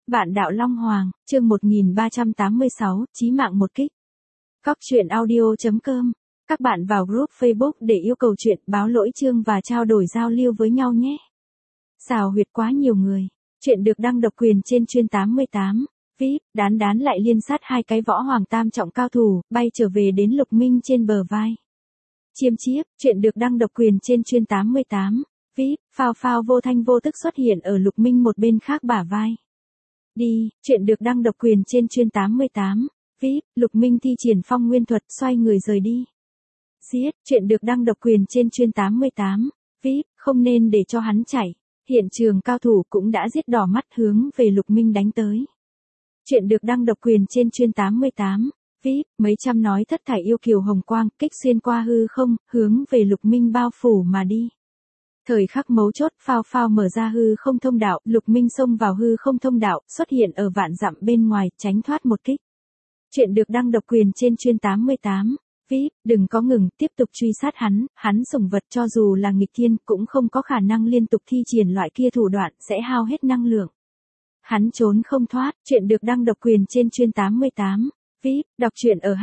Vạn đạo Long Hoàng, chương 1386, chí mạng một kích. Cóc truyện audio.com. Các bạn vào group Facebook để yêu cầu chuyện, báo lỗi chương và trao đổi giao lưu với nhau nhé. Xào huyệt quá nhiều người. Chuyện được đăng độc quyền trên chuyên 88. VIP, đán lại liên sát hai cái võ hoàng tam trọng cao thủ, bay trở về đến Lục Minh trên bờ vai. Chiêm chiếp, chuyện được đăng độc quyền trên chuyên 88. VIP, phao vô thanh vô tức xuất hiện ở Lục Minh một bên khác bả vai. Đi, chuyện được đăng độc quyền trên chuyên 88. VIP, Lục Minh thi triển phong nguyên thuật xoay người rời đi. Giết, chuyện được đăng độc quyền trên chuyên 88. VIP, không nên để cho hắn chạy. Hiện trường cao thủ cũng đã giết đỏ mắt hướng về Lục Minh đánh tới. Chuyện được đăng độc quyền trên chuyên 88. VIP, mấy trăm nói thất thải yêu kiều hồng quang kích xuyên qua hư không, hướng về Lục Minh bao phủ mà đi. Thời khắc mấu chốt, phao mở ra hư không thông đạo, Lục Minh xông vào hư không thông đạo, xuất hiện ở vạn dặm bên ngoài, tránh thoát một kích. Chuyện được đăng độc quyền trên chuyên 88. VIP, đừng có ngừng, tiếp tục truy sát hắn sủng vật cho dù là nghịch thiên cũng không có khả năng liên tục thi triển loại kia thủ đoạn, sẽ hao hết năng lượng. Hắn trốn không thoát, chuyện được đăng độc quyền trên chuyên 88. VIP, đọc truyện ở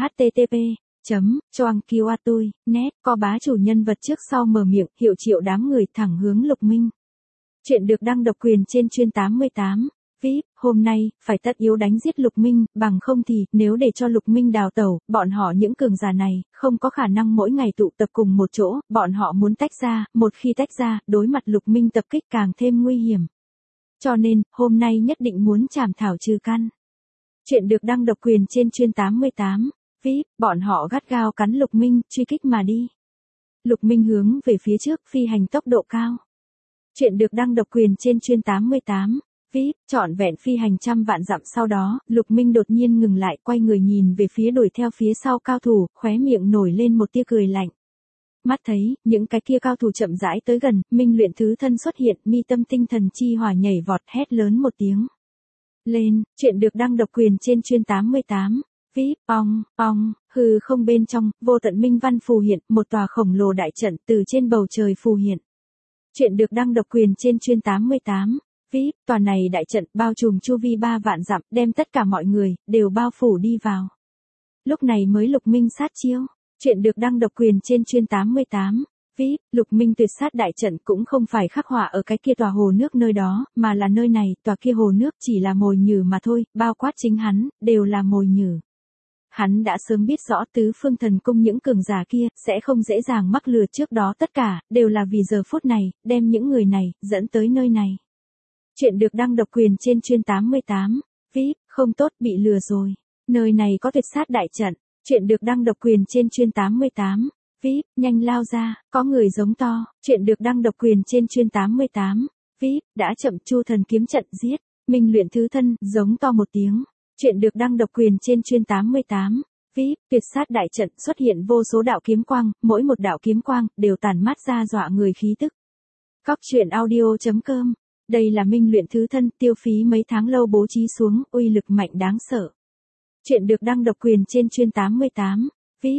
http://choangkiwatui.net, có bá chủ nhân vật trước sau mở miệng, hiệu triệu đám người thẳng hướng Lục Minh. Chuyện được đăng độc quyền trên chuyên 88. VIP, hôm nay, phải tất yếu đánh giết Lục Minh, bằng không thì, nếu để cho Lục Minh đào tẩu, bọn họ những cường giả này, không có khả năng mỗi ngày tụ tập cùng một chỗ, bọn họ muốn tách ra, một khi tách ra, đối mặt Lục Minh tập kích càng thêm nguy hiểm. Cho nên, hôm nay nhất định muốn chảm thảo trừ căn. Chuyện được đăng độc quyền trên chuyên 88. VIP, bọn họ gắt gao cắn Lục Minh, truy kích mà đi. Lục Minh hướng về phía trước, phi hành tốc độ cao. Chuyện được đăng độc quyền trên chuyên 88. VIP, trọn vẹn phi hành trăm vạn dặm sau đó, Lục Minh đột nhiên ngừng lại, quay người nhìn về phía đuổi theo phía sau cao thủ, khóe miệng nổi lên một tia cười lạnh. Mắt thấy, những cái kia cao thủ chậm rãi tới gần, Minh Luyện Thứ Thân xuất hiện, mi tâm tinh thần chi hỏa nhảy vọt, hét lớn một tiếng. Lên, chuyện được đăng độc quyền trên chuyên 88. VIP, ong, hư không bên trong, vô tận minh văn phù hiện, một tòa khổng lồ đại trận từ trên bầu trời phù hiện. Chuyện được đăng độc quyền trên chuyên 88. VIP, tòa này đại trận bao trùm chu vi 3 vạn dặm, đem tất cả mọi người, đều bao phủ đi vào. Lúc này mới Lục Minh sát chiêu. Chuyện được đăng độc quyền trên chuyên 88. VIP, Lục Minh tuyệt sát đại trận cũng không phải khắc họa ở cái kia tòa hồ nước nơi đó, mà là nơi này, tòa kia hồ nước chỉ là mồi nhử mà thôi, bao quát chính hắn, đều là mồi nhử. Hắn đã sớm biết rõ tứ phương thần cung những cường giả kia, sẽ không dễ dàng mắc lừa trước đó tất cả, đều là vì giờ phút này, đem những người này, dẫn tới nơi này. Chuyện được đăng độc quyền trên chuyên 88. VIP, không tốt, bị lừa rồi. Nơi này có tuyệt sát đại trận. Chuyện được đăng độc quyền trên chuyên 88. VIP, nhanh lao ra, có người giống to. Chuyện được đăng độc quyền trên chuyên 88. VIP, đã chậm, Chu Thần kiếm trận giết. Minh Luyện Thứ Thân, giống to một tiếng. Chuyện được đăng độc quyền trên chuyên 88. VIP, tuyệt sát đại trận xuất hiện vô số đạo kiếm quang, mỗi một đạo kiếm quang, đều tản mát ra dọa người khí tức. Cóc truyện audio.com. Đây là Minh Luyện Thứ Thân, tiêu phí mấy tháng lâu bố trí xuống, uy lực mạnh đáng sợ. Chuyện được đăng độc quyền trên chuyên 88. VIP,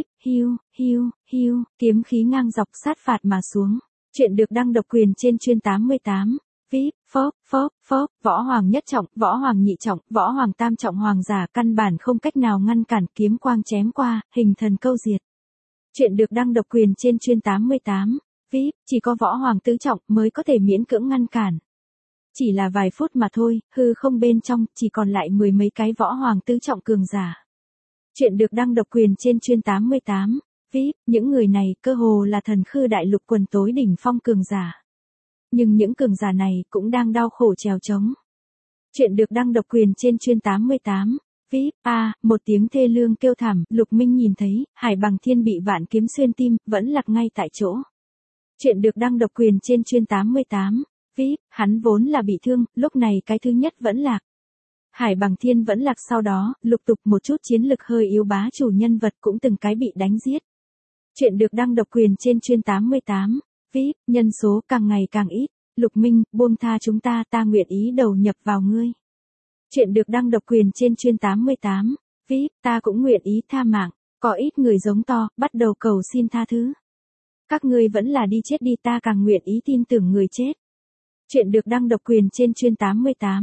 hiu, kiếm khí ngang dọc sát phạt mà xuống. Chuyện được đăng độc quyền trên chuyên 88. VIP, phốc, võ hoàng nhất trọng, võ hoàng nhị trọng, võ hoàng tam trọng hoàng giả căn bản không cách nào ngăn cản, kiếm quang chém qua, hình thần câu diệt. Chuyện được đăng độc quyền trên chuyên 88. VIP, chỉ có võ hoàng tứ trọng mới có thể miễn cưỡng ngăn cản. Chỉ là vài phút mà thôi, hư không bên trong, chỉ còn lại mười mấy cái võ hoàng tứ trọng cường giả. Chuyện được đăng độc quyền trên chuyên 88. VIP, những người này, cơ hồ là thần khư đại lục quần tối đỉnh phong cường giả. Nhưng những cường giả này, cũng đang đau khổ trèo trống. Chuyện được đăng độc quyền trên chuyên 88. VIP, một tiếng thê lương kêu thảm, Lục Minh nhìn thấy, Hải Bằng Thiên bị vạn kiếm xuyên tim, vẫn lạc ngay tại chỗ. Chuyện được đăng độc quyền trên chuyên 88. VIP, hắn vốn là bị thương, lúc này cái thứ nhất vẫn lạc. Hải Bằng Thiên vẫn lạc sau đó, lục tục một chút chiến lực hơi yếu bá chủ nhân vật cũng từng cái bị đánh giết. Chuyện được đăng độc quyền trên chuyên 88. VIP, nhân số càng ngày càng ít. Lục Minh, buông tha chúng ta, ta nguyện ý đầu nhập vào ngươi. Chuyện được đăng độc quyền trên chuyên 88. VIP, ta cũng nguyện ý tha mạng. Có ít người giống to, bắt đầu cầu xin tha thứ. Các ngươi vẫn là đi chết đi, ta càng nguyện ý tin tưởng người chết. Chuyện được đăng độc quyền trên chuyên 88.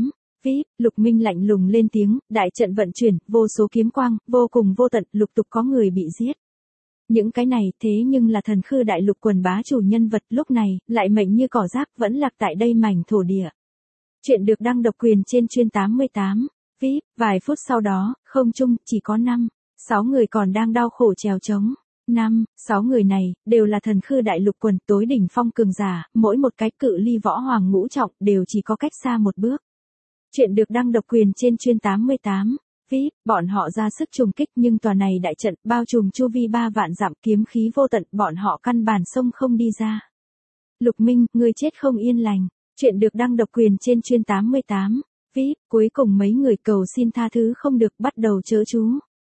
VIP, Lục Minh lạnh lùng lên tiếng, đại trận vận chuyển, vô số kiếm quang, vô cùng vô tận, lục tục có người bị giết. Những cái này thế nhưng là thần khư đại lục quần bá chủ nhân vật lúc này, lại mệnh như cỏ rác vẫn lạc tại đây mảnh thổ địa. Chuyện được đăng độc quyền trên chuyên 88. VIP, vài phút sau đó, không trung, chỉ có 6 người còn đang đau khổ trèo trống. 6 người này, đều là thần khư đại lục quần tối đỉnh phong cường giả, mỗi một cái cự ly võ hoàng ngũ trọng đều chỉ có cách xa một bước. Chuyện được đăng độc quyền trên chuyên 88. VIP, bọn họ ra sức trùng kích nhưng tòa này đại trận bao trùm chu vi 3 vạn dặm kiếm khí vô tận, bọn họ căn bản xông không đi ra. Lục Minh, ngươi chết không yên lành. Chuyện được đăng độc quyền trên chuyên 88. VIP, cuối cùng mấy người cầu xin tha thứ không được bắt đầu chớ chú.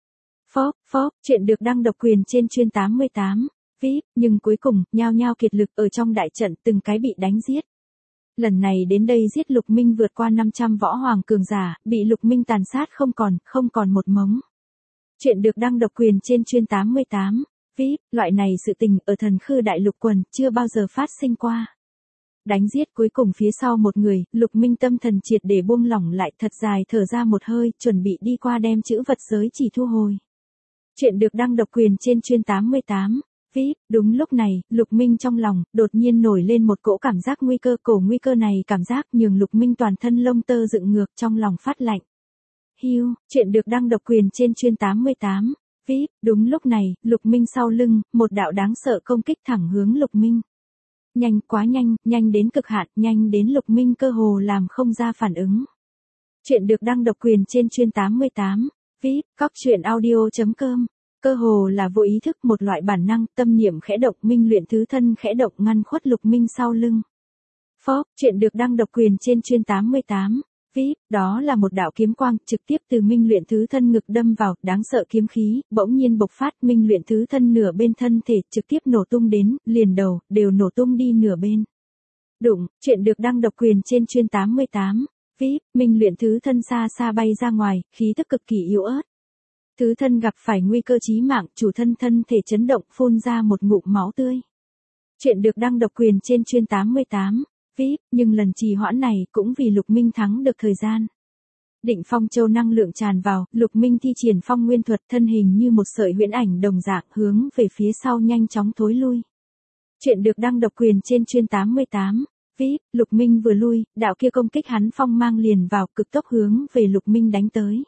Phóp, chuyện được đăng độc quyền trên chuyên 88. VIP, nhưng cuối cùng, nhao nhao kiệt lực ở trong đại trận từng cái bị đánh giết. Lần này đến đây giết Lục Minh vượt qua 500 võ hoàng cường giả, bị Lục Minh tàn sát không còn một mống. Chuyện được đăng độc quyền trên chuyên 88. VIP, loại này sự tình ở thần khư đại lục quần chưa bao giờ phát sinh qua. Đánh giết cuối cùng phía sau một người, Lục Minh tâm thần triệt để buông lỏng lại thật dài thở ra một hơi, chuẩn bị đi qua đem chữ vật giới chỉ thu hồi. Chuyện được đăng độc quyền trên chuyên 88. VIP, đúng lúc này, Lục Minh trong lòng, đột nhiên nổi lên một cỗ cảm giác nguy cơ, cổ nguy cơ này cảm giác nhường Lục Minh toàn thân lông tơ dựng ngược trong lòng phát lạnh. Hiu, chuyện được đăng độc quyền trên chuyên 88. VIP, đúng lúc này, Lục Minh sau lưng, một đạo đáng sợ công kích thẳng hướng Lục Minh. Nhanh quá nhanh đến cực hạn, nhanh đến Lục Minh cơ hồ làm không ra phản ứng. Chuyện được đăng độc quyền trên chuyên 88. VIP, cóc truyện audio.com. Cơ hồ là vô ý thức một loại bản năng, tâm niệm khẽ động, Minh luyện thứ thân khẽ động ngăn khuất Lục Minh sau lưng. Phóp, chuyện được đăng độc quyền trên chuyên 88. VIP, đó là một đạo kiếm quang trực tiếp từ Minh luyện thứ thân ngực đâm vào, đáng sợ kiếm khí bỗng nhiên bộc phát, Minh luyện thứ thân nửa bên thân thể trực tiếp nổ tung đến, liền đầu đều nổ tung đi nửa bên. Đụng, chuyện được đăng độc quyền trên chuyên 88. VIP, Minh luyện thứ thân xa xa bay ra ngoài, khí tức cực kỳ yếu ớt. Thứ thân gặp phải nguy cơ chí mạng, chủ thân thân thể chấn động, phun ra một ngụm máu tươi. Chuyện được đăng độc quyền trên chuyên 88. VIP, nhưng lần trì hoãn này cũng vì Lục Minh thắng được thời gian. Định Phong Châu năng lượng tràn vào, Lục Minh thi triển Phong Nguyên thuật, thân hình như một sợi huyễn ảnh đồng dạng hướng về phía sau nhanh chóng thối lui. Chuyện được đăng độc quyền trên chuyên 88. VIP, Lục Minh vừa lui, đạo kia công kích hắn phong mang liền vào, cực tốc hướng về Lục Minh đánh tới.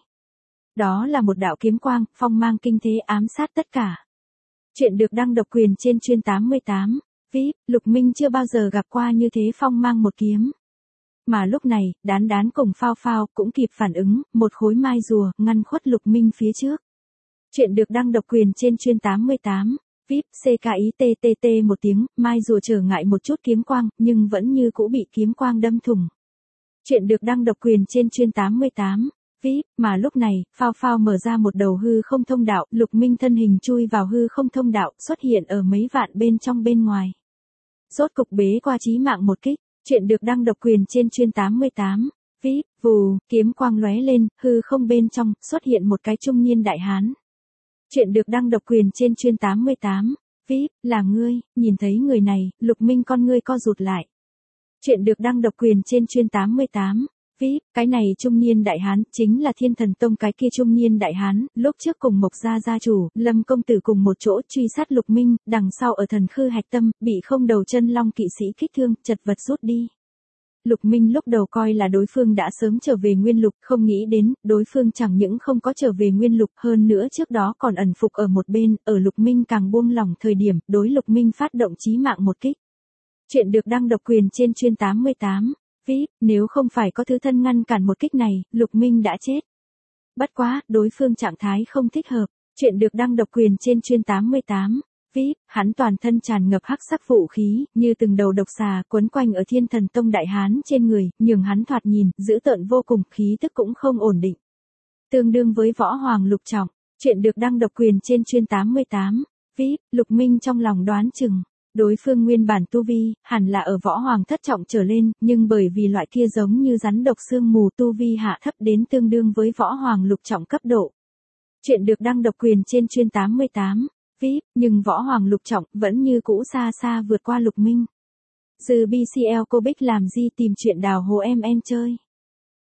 Đó là một đạo kiếm quang, phong mang kinh thế ám sát tất cả. Chuyện được đăng độc quyền trên chuyên 88. VIP, Lục Minh chưa bao giờ gặp qua như thế phong mang một kiếm. Mà lúc này, Đán cùng Phao cũng kịp phản ứng, một khối mai rùa ngăn khuất Lục Minh phía trước. Chuyện được đăng độc quyền trên chuyên 88. VIP, CKITTT một tiếng, mai rùa trở ngại một chút kiếm quang, nhưng vẫn như cũ bị kiếm quang đâm thủng. Chuyện được đăng độc quyền trên chuyên 88. VIP, mà lúc này, Phao mở ra một đầu hư không thông đạo, Lục Minh thân hình chui vào hư không thông đạo, xuất hiện ở mấy vạn bên trong bên ngoài. Rốt cục bế qua chí mạng một kích. Chuyện được đăng độc quyền trên chuyên 88. VIP, vù, kiếm quang lóe lên, hư không bên trong, xuất hiện một cái trung niên đại hán. Chuyện được đăng độc quyền trên chuyên 88. VIP, là ngươi, nhìn thấy người này, Lục Minh con ngươi co rụt lại. Chuyện được đăng độc quyền trên chuyên 88. VIP, cái này trung niên đại hán, chính là Thiên Thần Tông cái kia trung niên đại hán, lúc trước cùng Mộc gia gia chủ, Lâm công tử cùng một chỗ truy sát Lục Minh, đằng sau ở thần khư hạch tâm, bị không đầu chân long kỵ sĩ kích thương, chật vật rút đi. Lục Minh lúc đầu coi là đối phương đã sớm trở về nguyên lục, không nghĩ đến, đối phương chẳng những không có trở về nguyên lục, hơn nữa trước đó còn ẩn phục ở một bên, ở Lục Minh càng buông lỏng thời điểm, đối Lục Minh phát động chí mạng một kích. Chuyện được đăng độc quyền trên chuyên 88. VIP, nếu không phải có thứ thân ngăn cản một kích này, Lục Minh đã chết. Bất quá, đối phương trạng thái không thích hợp. Chuyện được đăng độc quyền trên chuyên 88. VIP, hắn toàn thân tràn ngập hắc sắc vũ khí, như từng đầu độc xà quấn quanh ở Thiên Thần Tông đại hán trên người, nhường hắn thoạt nhìn, dữ tợn vô cùng, khí tức cũng không ổn định. Tương đương với võ hoàng lục trọng. Chuyện được đăng độc quyền trên chuyên 88. VIP, Lục Minh trong lòng đoán chừng. Đối phương nguyên bản tu vi, hẳn là ở võ hoàng thất trọng trở lên, nhưng bởi vì loại kia giống như rắn độc sương mù tu vi hạ thấp đến tương đương với võ hoàng lục trọng cấp độ. Chuyện được đăng độc quyền trên chuyên 88. VIP, nhưng võ hoàng lục trọng vẫn như cũ xa xa vượt qua Lục Minh. Dư BCL cô Bích làm gì tìm chuyện đào hồ em chơi.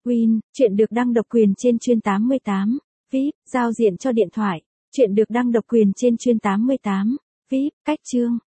Win, chuyện được đăng độc quyền trên chuyên 88. VIP, giao diện cho điện thoại. Chuyện được đăng độc quyền trên chuyên 88. VIP, cách chương.